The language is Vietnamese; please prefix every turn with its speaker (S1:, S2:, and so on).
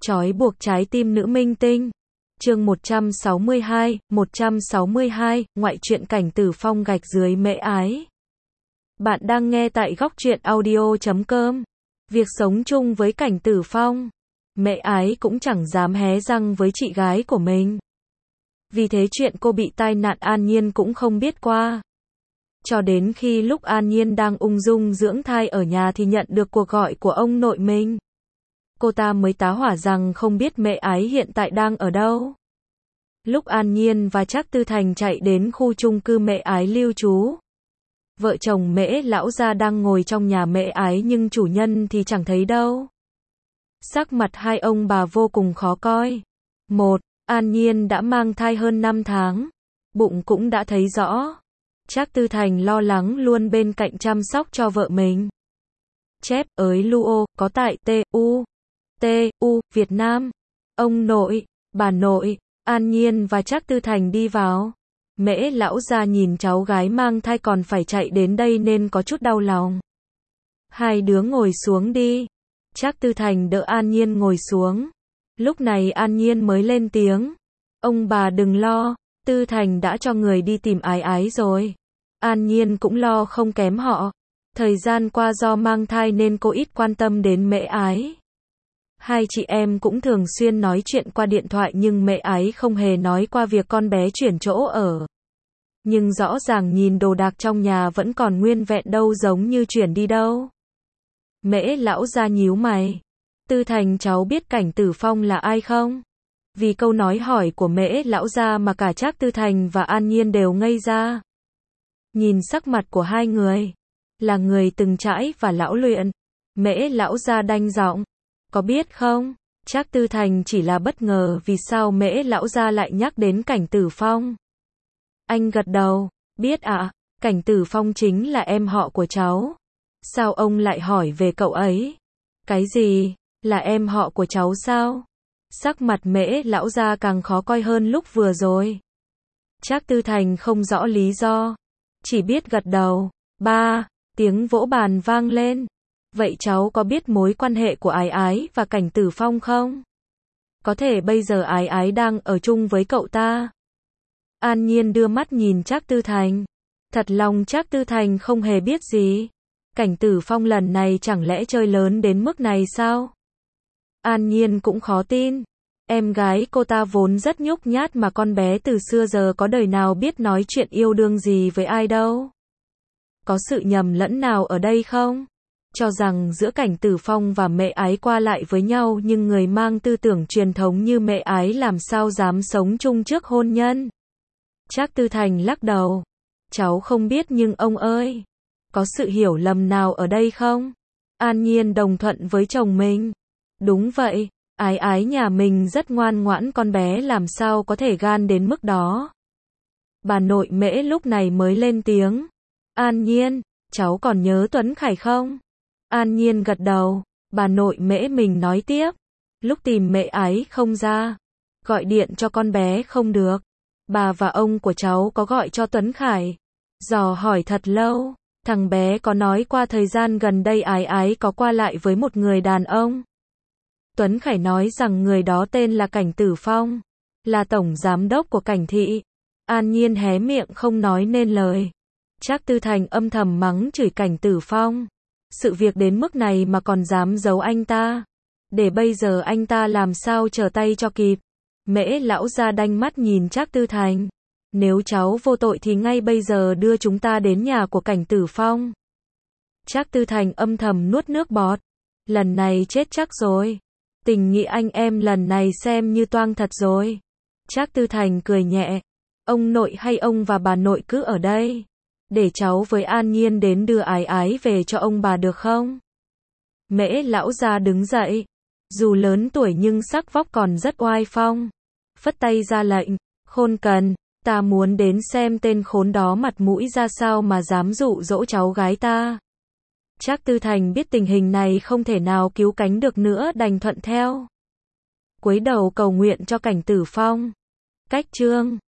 S1: Trói buộc trái tim nữ minh tinh. Chương 162, ngoại truyện Cảnh Tử Phong gạch dưới Mễ Ái. Bạn đang nghe tại góc truyện audio.com. Việc sống chung với Cảnh Tử Phong, Mễ Ái cũng chẳng dám hé răng với chị gái của mình. Vì thế chuyện cô bị tai nạn An Nhiên cũng không biết qua. Cho đến khi lúc An Nhiên đang ung dung dưỡng thai ở nhà thì nhận được cuộc gọi của ông nội mình. Cô ta mới tá hỏa rằng không biết Mễ Ái hiện tại đang ở đâu. Lúc An Nhiên và Trác Tư Thành chạy đến khu chung cư Mễ Ái lưu trú, vợ chồng Mễ lão gia đang ngồi trong nhà Mễ Ái nhưng chủ nhân thì chẳng thấy đâu. Sắc mặt hai ông bà vô cùng khó coi. Một, An Nhiên đã mang thai hơn 5 tháng, bụng cũng đã thấy rõ. Trác Tư Thành lo lắng luôn bên cạnh chăm sóc cho vợ mình. Chép ới Luo, có tại TU, Việt Nam. Ông nội, bà nội, An Nhiên và Trác Tư Thành đi vào. Mễ lão gia nhìn cháu gái mang thai còn phải chạy đến đây nên có chút đau lòng. Hai đứa ngồi xuống đi. Trác Tư Thành đỡ An Nhiên ngồi xuống. Lúc này An Nhiên mới lên tiếng. Ông bà đừng lo, Tư Thành đã cho người đi tìm Ái Ái rồi. An Nhiên cũng lo không kém họ. Thời gian qua do mang thai nên cô ít quan tâm đến Mễ Ái. Hai chị em cũng thường xuyên nói chuyện qua điện thoại nhưng Mễ Ái không hề nói qua việc con bé chuyển chỗ ở. Nhưng rõ ràng nhìn đồ đạc trong nhà vẫn còn nguyên vẹn đâu giống như chuyển đi đâu. Mễ lão gia nhíu mày. Tư Thành cháu biết Cảnh Tử Phong là ai không? Vì câu nói hỏi của Mễ lão gia mà cả Trác Tư Thành và An Nhiên đều ngây ra. Nhìn sắc mặt của hai người, là người từng trải và lão luyện. Mễ lão gia đanh giọng. Có biết không? Trác Tư Thành chỉ là bất ngờ vì sao Mễ lão gia lại nhắc đến Cảnh Tử Phong. Anh gật đầu. Biết ạ, Cảnh Tử Phong chính là em họ của cháu. Sao ông lại hỏi về cậu ấy? Cái gì? Là em họ của cháu sao? Sắc mặt Mễ lão gia càng khó coi hơn lúc vừa rồi. Trác Tư Thành không rõ lý do, chỉ biết gật đầu. Ba, tiếng vỗ bàn vang lên. Vậy cháu có biết mối quan hệ của Ái Ái và Cảnh Tử Phong không? Có thể bây giờ Ái Ái đang ở chung với cậu ta. An Nhiên đưa mắt nhìn Trác Tư Thành. Thật lòng Trác Tư Thành không hề biết gì. Cảnh Tử Phong lần này chẳng lẽ chơi lớn đến mức này sao? An Nhiên cũng khó tin. Em gái cô ta vốn rất nhút nhát mà con bé từ xưa giờ có đời nào biết nói chuyện yêu đương gì với ai đâu. Có sự nhầm lẫn nào ở đây không? Cho rằng giữa Cảnh Tử Phong và Mễ Ái qua lại với nhau nhưng người mang tư tưởng truyền thống như Mễ Ái làm sao dám sống chung trước hôn nhân. Trác Tư Thành lắc đầu. Cháu không biết nhưng ông ơi, có sự hiểu lầm nào ở đây không? An Nhiên đồng thuận với chồng mình. Đúng vậy, Ái Ái nhà mình rất ngoan ngoãn, con bé làm sao có thể gan đến mức đó. Bà nội Mễ lúc này mới lên tiếng. An Nhiên, cháu còn nhớ Tuấn Khải không? An Nhiên gật đầu. Bà nội Mễ mình nói tiếp. Lúc tìm Mễ Ái không ra, gọi điện cho con bé không được, bà và ông của cháu có gọi cho Tuấn Khải, dò hỏi thật lâu. Thằng bé có nói qua thời gian gần đây Ái Ái có qua lại với một người đàn ông. Tuấn Khải nói rằng người đó tên là Cảnh Tử Phong, là tổng giám đốc của Cảnh thị. An Nhiên hé miệng không nói nên lời. Trác Tư Thành âm thầm mắng chửi Cảnh Tử Phong. Sự việc đến mức này mà còn dám giấu anh ta. Để bây giờ anh ta làm sao trở tay cho kịp. Mễ lão gia đanh mắt nhìn Trác Tư Thành. Nếu cháu vô tội thì ngay bây giờ đưa chúng ta đến nhà của Cảnh Tử Phong. Trác Tư Thành âm thầm nuốt nước bọt. Lần này chết chắc rồi. Tình nghĩa anh em lần này xem như toang thật rồi. Trác Tư Thành cười nhẹ. Ông nội hay ông và bà nội cứ ở đây. Để cháu với An Nhiên đến đưa Ái Ái về cho ông bà được không? Mễ lão gia đứng dậy. Dù lớn tuổi nhưng sắc vóc còn rất oai phong. Phất tay ra lệnh. Khôn Cần, ta muốn đến xem tên khốn đó mặt mũi ra sao mà dám dụ dỗ cháu gái ta. Trác Tư Thành biết tình hình này không thể nào cứu cánh được nữa đành thuận theo. Cúi đầu cầu nguyện cho Cảnh Tử Phong. Cách chương